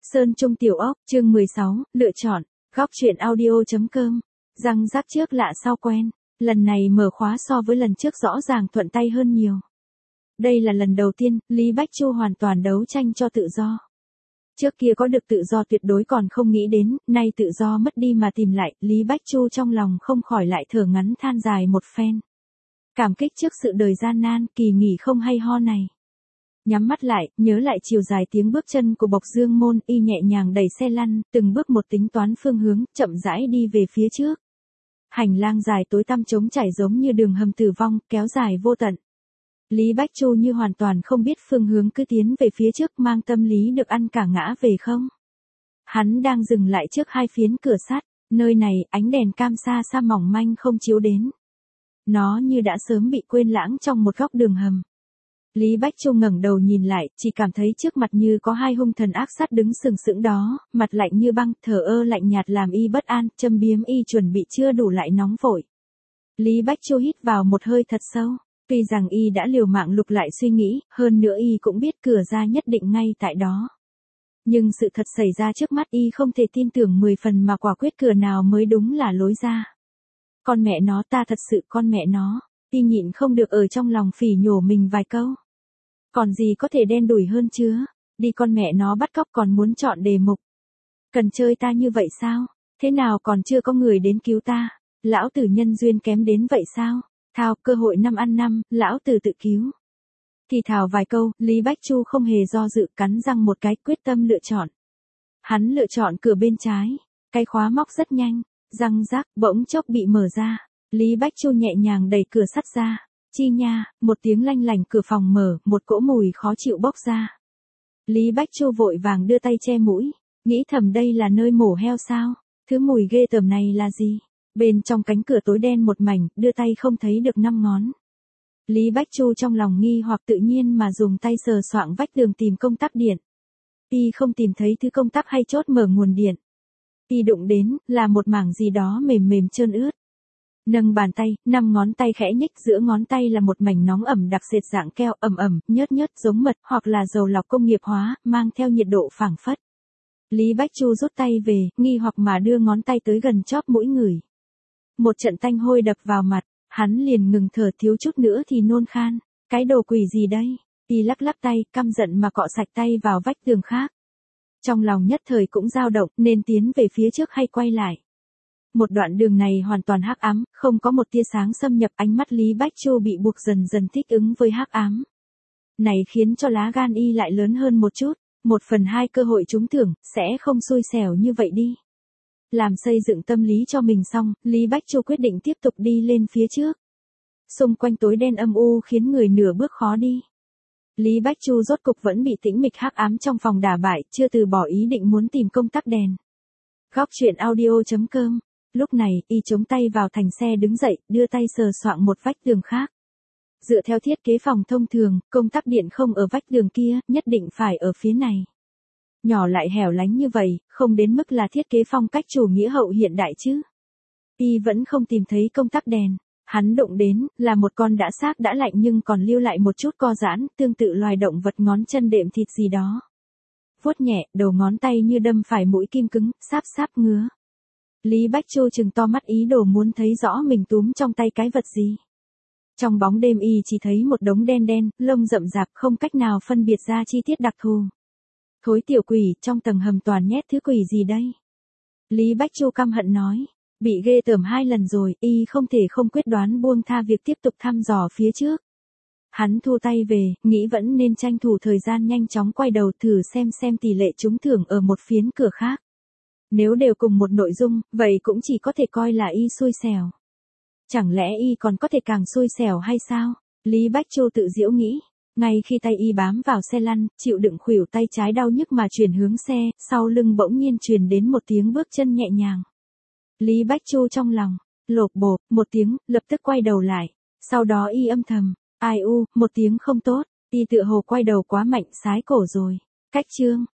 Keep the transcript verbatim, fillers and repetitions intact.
Sơn Trung Tiểu Ốc, chương mười sáu, lựa chọn, góc truyện audio.com, răng rắc trước lạ sau quen, lần này mở khóa so với lần trước rõ ràng thuận tay hơn nhiều. Đây là lần đầu tiên, Lý Bách Chu hoàn toàn đấu tranh cho tự do. Trước kia có được tự do tuyệt đối còn không nghĩ đến, nay tự do mất đi mà tìm lại, Lý Bách Chu trong lòng không khỏi lại thở ngắn than dài một phen. Cảm kích trước sự đời gian nan, kỳ nghỉ không hay ho này. Nhắm mắt lại, nhớ lại chiều dài tiếng bước chân của Bộc Dương Môn, y nhẹ nhàng đẩy xe lăn, từng bước một tính toán phương hướng, chậm rãi đi về phía trước. Hành lang dài tối tăm trống trải giống như đường hầm tử vong, kéo dài vô tận. Lý Bách Chu như hoàn toàn không biết phương hướng cứ tiến về phía trước, mang tâm lý được ăn cả ngã về không. Hắn đang dừng lại trước hai phiến cửa sắt, nơi này ánh đèn cam sa sa mỏng manh không chiếu đến. Nó như đã sớm bị quên lãng trong một góc đường hầm. Lý Bách Chu ngẩng đầu nhìn lại, chỉ cảm thấy trước mặt như có hai hung thần ác sát đứng sừng sững đó, mặt lạnh như băng, thờ ơ lạnh nhạt làm y bất an, châm biếm y chuẩn bị chưa đủ lại nóng vội. Lý Bách Chu hít vào một hơi thật sâu, tuy rằng y đã liều mạng lục lại suy nghĩ, hơn nữa y cũng biết cửa ra nhất định ngay tại đó. Nhưng sự thật xảy ra trước mắt y không thể tin tưởng mười phần mà quả quyết cửa nào mới đúng là lối ra. Con mẹ nó, ta thật sự con mẹ nó, y nhịn không được ở trong lòng phỉ nhổ mình vài câu. Còn gì có thể đen đủi hơn chứ, đi con mẹ nó bắt cóc còn muốn chọn đề mục. Cần chơi ta như vậy sao, thế nào còn chưa có người đến cứu ta, lão tử nhân duyên kém đến vậy sao, thao cơ hội năm ăn năm, lão tử tự cứu. Thì thào vài câu, Lý Bách Chu không hề do dự cắn răng một cái quyết tâm lựa chọn. Hắn lựa chọn cửa bên trái, cái khóa móc rất nhanh, răng rác bỗng chốc bị mở ra, Lý Bách Chu nhẹ nhàng đẩy cửa sắt ra. Chi nha, một tiếng lanh lảnh cửa phòng mở, một cỗ mùi khó chịu bốc ra. Lý Bách Chu vội vàng đưa tay che mũi, nghĩ thầm đây là nơi mổ heo sao, thứ mùi ghê tởm này là gì? Bên trong cánh cửa tối đen một mảnh, đưa tay không thấy được năm ngón. Lý Bách Chu trong lòng nghi hoặc tự nhiên mà dùng tay sờ soạng vách tường tìm công tắc điện. Y không tìm thấy thứ công tắc hay chốt mở nguồn điện. Y đụng đến, là một mảng gì đó mềm mềm trơn ướt. Nâng bàn tay, năm ngón tay khẽ nhích, giữa ngón tay là một mảnh nóng ẩm đặc sệt dạng keo, ẩm ẩm, nhớt nhớt giống mật, hoặc là dầu lọc công nghiệp hóa, mang theo nhiệt độ phảng phất. Lý Bách Chu rút tay về, nghi hoặc mà đưa ngón tay tới gần chóp mũi ngửi. Một trận tanh hôi đập vào mặt, hắn liền ngừng thở, thiếu chút nữa thì nôn khan. Cái đồ quỷ gì đây? Y lắc lắc tay, căm giận mà cọ sạch tay vào vách tường khác. Trong lòng nhất thời cũng dao động, nên tiến về phía trước hay quay lại. Một đoạn đường này hoàn toàn hắc ám, không có một tia sáng xâm nhập, ánh mắt Lý Bách Chu bị buộc dần dần thích ứng với hắc ám. Này khiến cho lá gan y lại lớn hơn một chút, một phần hai cơ hội trúng thưởng, sẽ không xui xẻo như vậy đi. Làm xây dựng tâm lý cho mình xong, Lý Bách Chu quyết định tiếp tục đi lên phía trước. Xung quanh tối đen âm u khiến người nửa bước khó đi. Lý Bách Chu rốt cục vẫn bị tĩnh mịch hắc ám trong phòng đả bại, chưa từ bỏ ý định muốn tìm công tắc đèn. Góc truyện audio.com. Lúc này, y chống tay vào thành xe đứng dậy, đưa tay sờ soạng một vách tường khác. Dựa theo thiết kế phòng thông thường, công tắc điện không ở vách tường kia, nhất định phải ở phía này. Nhỏ lại hẻo lánh như vậy, không đến mức là thiết kế phong cách chủ nghĩa hậu hiện đại chứ. Y vẫn không tìm thấy công tắc đèn. Hắn đụng đến, là một con đã xác đã lạnh nhưng còn lưu lại một chút co giãn, tương tự loài động vật ngón chân đệm thịt gì đó. Vuốt nhẹ, đầu ngón tay như đâm phải mũi kim cứng, sáp sáp ngứa. Lý Bách Chu trừng to mắt ý đồ muốn thấy rõ mình túm trong tay cái vật gì. Trong bóng đêm y chỉ thấy một đống đen đen, lông rậm rạp không cách nào phân biệt ra chi tiết đặc thù. Thối tiểu quỷ, trong tầng hầm toàn nhét thứ quỷ gì đây? Lý Bách Chu căm hận nói, bị ghê tởm hai lần rồi, y không thể không quyết đoán buông tha việc tiếp tục thăm dò phía trước. Hắn thu tay về, nghĩ vẫn nên tranh thủ thời gian nhanh chóng quay đầu thử xem xem tỷ lệ trúng thưởng ở một phiến cửa khác. Nếu đều cùng một nội dung, vậy cũng chỉ có thể coi là y xui xẻo. Chẳng lẽ y còn có thể càng xui xẻo hay sao? Lý Bách Chu tự giễu nghĩ. Ngay khi tay y bám vào xe lăn, chịu đựng khuỷu tay trái đau nhức mà chuyển hướng xe, sau lưng bỗng nhiên truyền đến một tiếng bước chân nhẹ nhàng. Lý Bách Chu trong lòng, lộp bộp, một tiếng, lập tức quay đầu lại. Sau đó y âm thầm, ai u, một tiếng không tốt, y tựa hồ quay đầu quá mạnh, sái cổ rồi. Cách chương.